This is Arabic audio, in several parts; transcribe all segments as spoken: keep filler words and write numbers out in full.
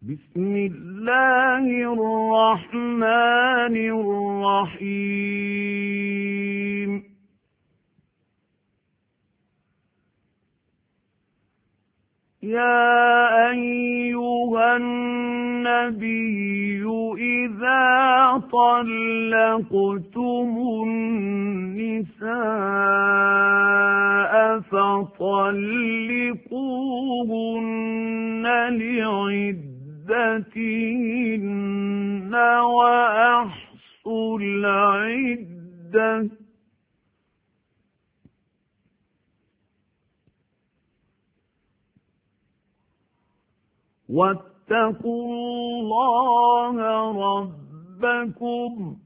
بسم الله الرحمن الرحيم يا أيها النبي إذا طلقتم النساء فطلقوهن لعدتهن وأحصوا العدة واتقوا الله ربكم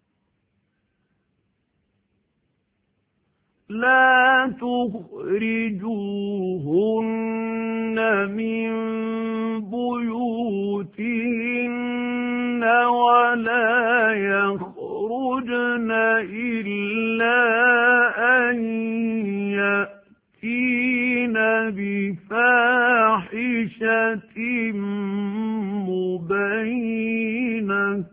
لا تخرجوهن من بيوتهن ولا يخرجن إلا أن يأتين بفاحشة مبينة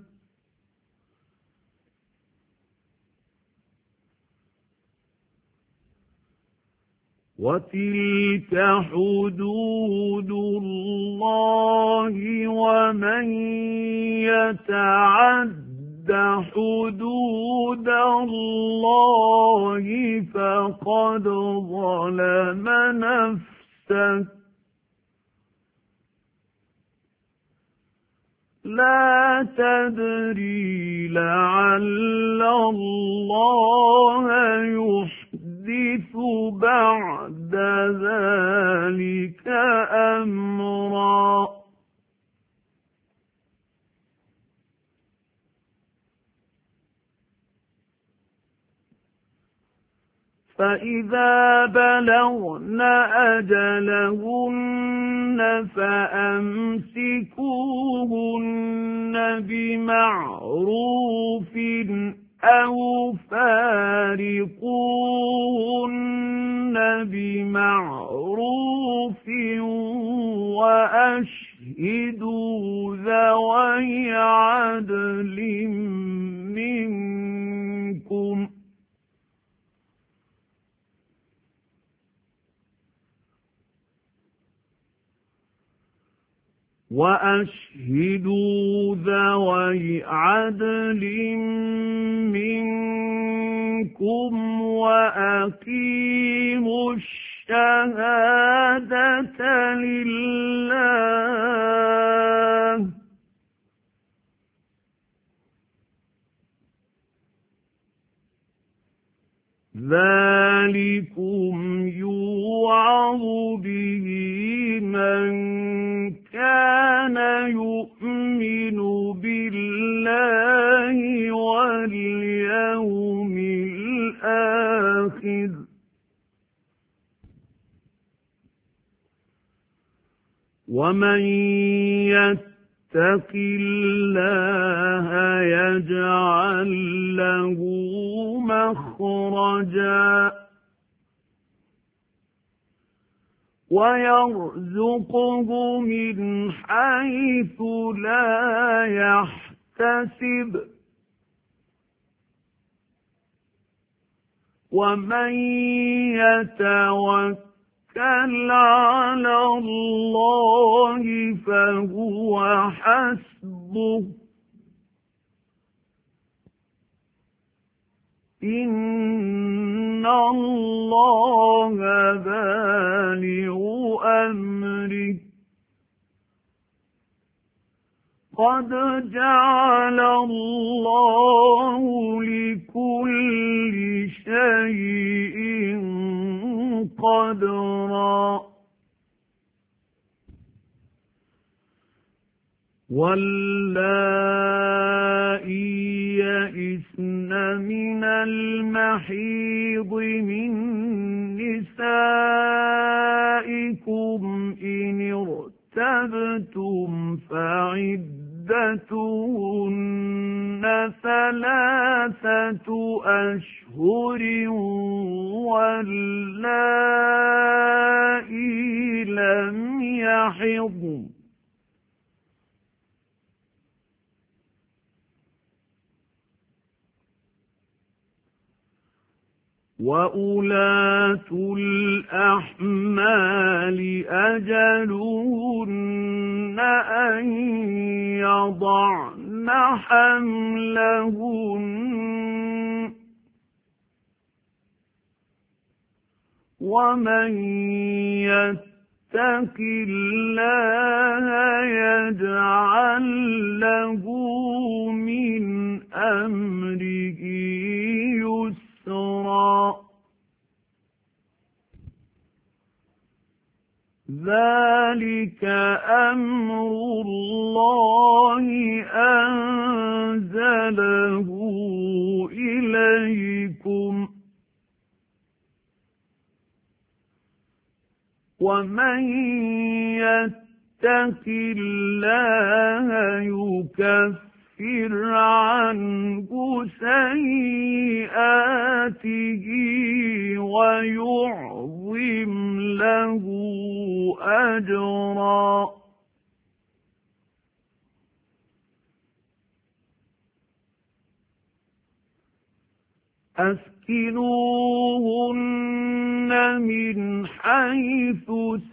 وتلك حدود الله ومن يتعد حدود الله فقد ظلم نفسه لا تدري لعل الله يحدث بعد ذلك أمرا فإذا بلغن أجلهن فأمسكوهن بمعروف أو فارقوهن بمعروف وأشهدوا ذوي عدل منكم وأشهدوا ذوي عدل منكم وأقيموا الشهادة لله ذلكم يوعظ به من كان يؤمن بالله واليوم الآخر ومن يتق الله يجعل له مخرجا ويرزقه من حيث لا يحتسب ومن يتوكل على الله فهو حسبه إن الله بالغ أمره قد جعل الله لكل شيء قدرا واللائي يئسن من المحيض من نسائكم إن ارتبتم فعدتهن ثلاثة أشهر واللائي لم يحضن وَأُولَاتُ الْأَحْمَالِ أَجَلُهُنَّ أَن يَضَعْنَ حَمْلَهُنَّ ۚ وَمَن يَتَّقِ اللَّهَ يَجْعَل لَّهُ مِنْ أَمْرِهِ يُسْرًا. ذَلِكَ أَمْرُ اللَّهِ أَنزَلَهُ إِلَيْكُمْ ۚ وَمَن يَتَّقِ اللَّهَ يُكَفِّرْ عَنْهُ سَيِّئَاتِهِ وَيُعْظِمْ لَهُ أَجْرًا. أَسْكِنُوهُنَّ مِنْ حَيْثُ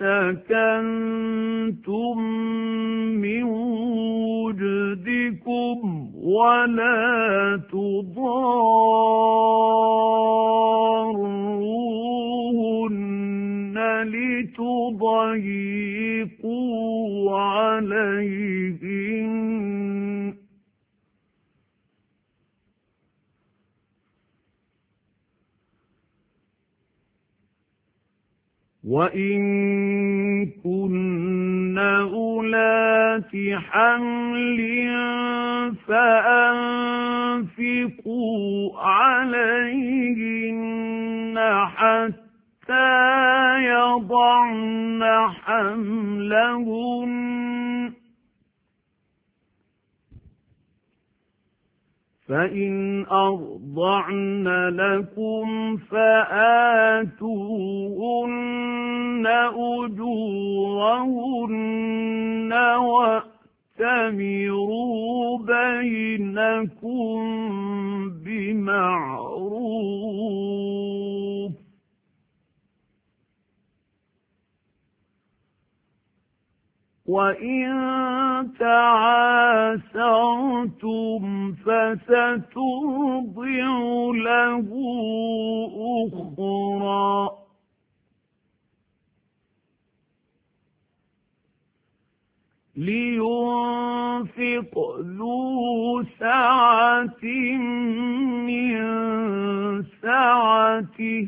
سَكَنْتُم مِّن وُجْدِكُمْ وَلَا تُضَارُّوهُنَّ لِتُضَيِّقُوا عَلَيْهِنَّ ۚ وَإِن كُنَّ أُولَاتِ حَمْلٍ فَأَنفِقُوا عَلَيْهِنَّ حَتَّى يَضَعْنَ حَمْلَهُنَّ ۚ فَإِنْ أَرْضَعْنَ لَكُمْ فَآتُوهُنَّ أُجُورَهُنَّ وَأْتَمِرُوا بَيْنَكُم بِمَعْرُوفٍ ۖ وَإِن تَعَاسَرْتُمْ فَسَتُرْضِعُ لَهُ أُخْرَىٰ. لِيُنفِقْ ذُو سَعَةٍ مِّن سَعَتِهِ،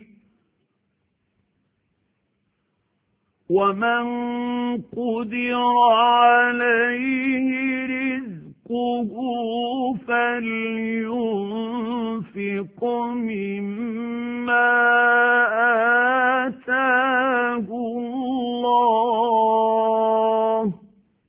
وَمَن قُدِرَ عَلَيْهِ رِزْقُهُ فَلْيُنفِقْ مِمَّا آتَاهُ اللَّهُ ۚ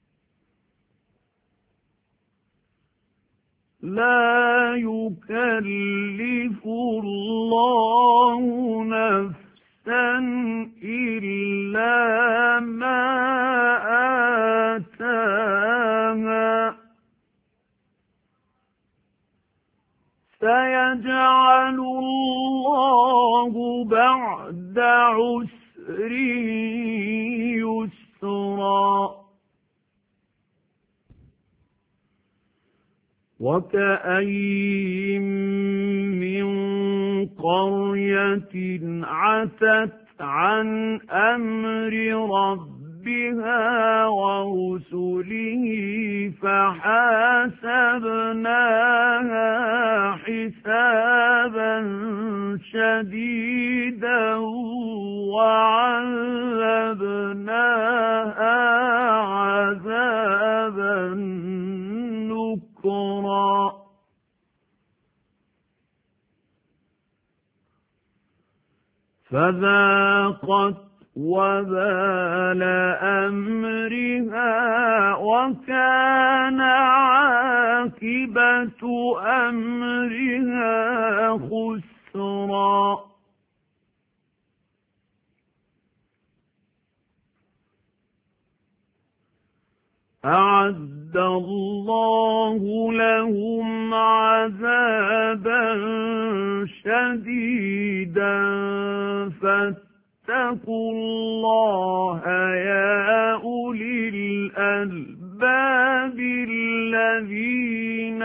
لَا يُكَلِّفُ اللَّهُ نَفْسًا إِلَّا مَا آتَاهَا ۚ سَيَجْعَلُ اللَّهُ بَعْدَ عُسْرٍ يُسْرًا. وَكَأَيِّن مِّن قَرْيَةٍ عَتَتْ عَنْ أَمْرِ رَبِّهَا وَرُسُلِهِ فَحَاسَبْنَاهَا حِسَابًا شَدِيدًا وَعَذَّبْنَاهَا عَذَابًا نُّكْرًا. فَذَاقَتْ وَبَالَ أَمْرِهَا وَكَانَ عَاقِبَةُ أَمْرِهَا خُسْرًا. أعد الله لهم عذابا شديدا فاتقوا الله يا أولي الألباب الذين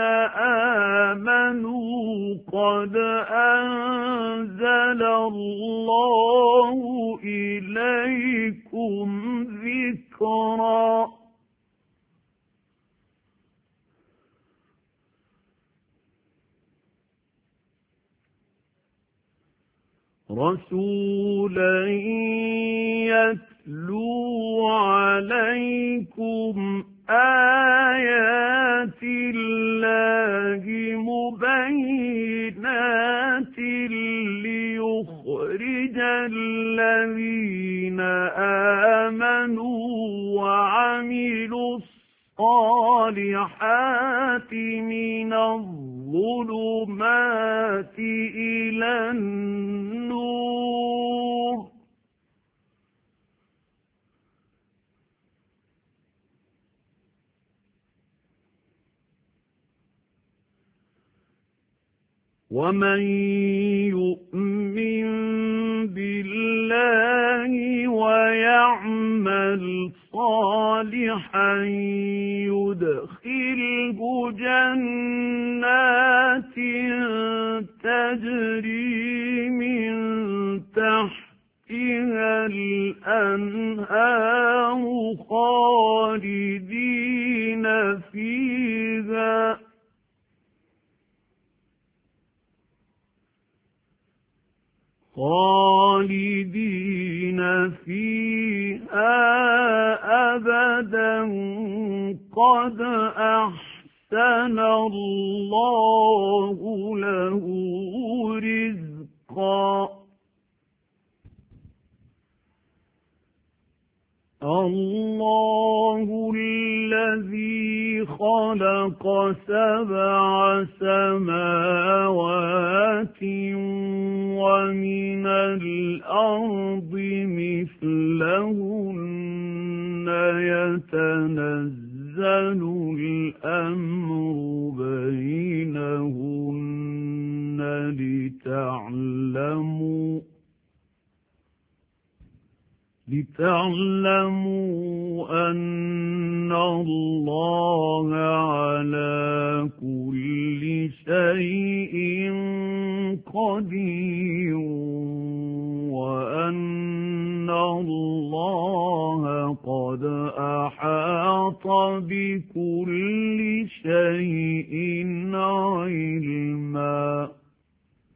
آمنوا قد أنزل الله إليكم ذكرا رسولا يتلو عليكم آيات الله مبينات ليخرج الذين آمنوا وعملوا الصالحات من الظلمات إلى النور ومن يؤمن بالله ويعمل صالحا يدخله جنات تجري من تحتها الأنهار خالدين فيها خالدين فيها أبدا قد أحسن الله له رزقا الله الذي خلق سبع سماوات ومن الأرض مثلهن يتنزل الأمر بينهن لتعلموا لتعلموا أن الله على كل شيء قدير وأن الله قد أحاط بكل شيء